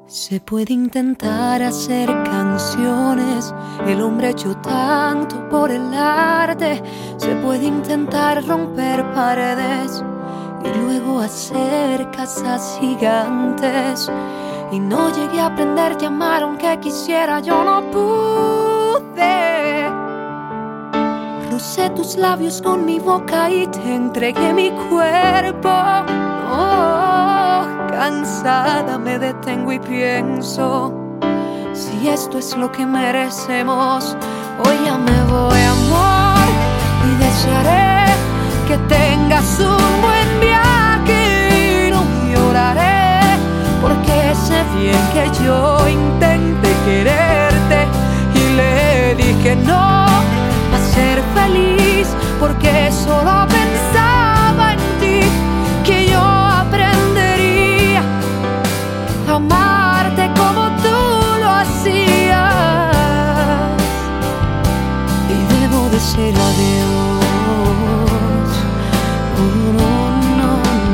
Se puede intentar hacer canciones, el hombre ha hecho tanto por el arte. Se puede intentar romper paredes y luego hacer casas gigantes. Y no llegué a aprender a amar aunque quisiera, yo no pude. Rocé tus labios con mi boca y te entregué mi cuerpo. Oh, cansada me detengo y pienso, si esto es lo que merecemos, hoy ya me voy, amor, y desearé que tengas un buen viaje y no lloraré, porque sé bien que yo intenté quererte y le dije no a ser feliz, porque solo pensaba en ti, que yo aprendería a amarte como tú lo hacías. Y debo decir adiós. Oh, no, no,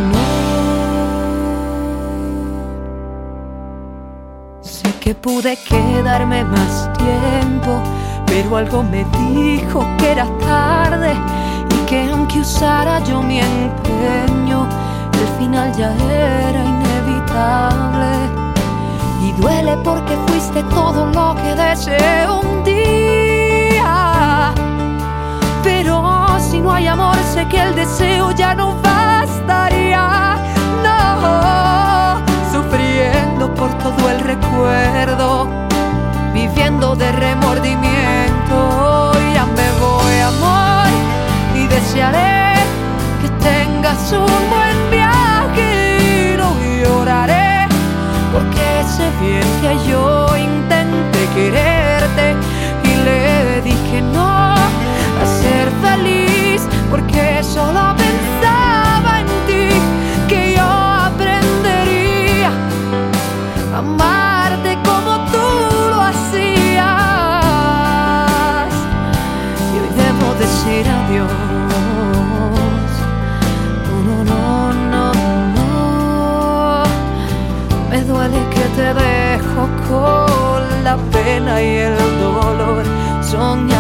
no. Sé que pude quedarme más tiempo, pero algo me dijo que era tarde y que aunque usara yo mi empeño, el final ya era inevitable. Y duele porque fuiste todo lo que deseé un día, pero si no hay amor sé que el deseo ya no bastaría. No, sufriendo por todo el recuerdo, viviendo de remordimiento. Ya me voy, amor, y desearé que tengas un buen viaje y no lloraré, porque sé bien que yo intenté quererte y le dije no a ser feliz, porque solo pensaba en ti, que yo aprendería a amarte como tú lo hacías. Y hoy debo decir adiós. No, no, no, no. Me duele que te dejo con la pena y el dolor. Soñar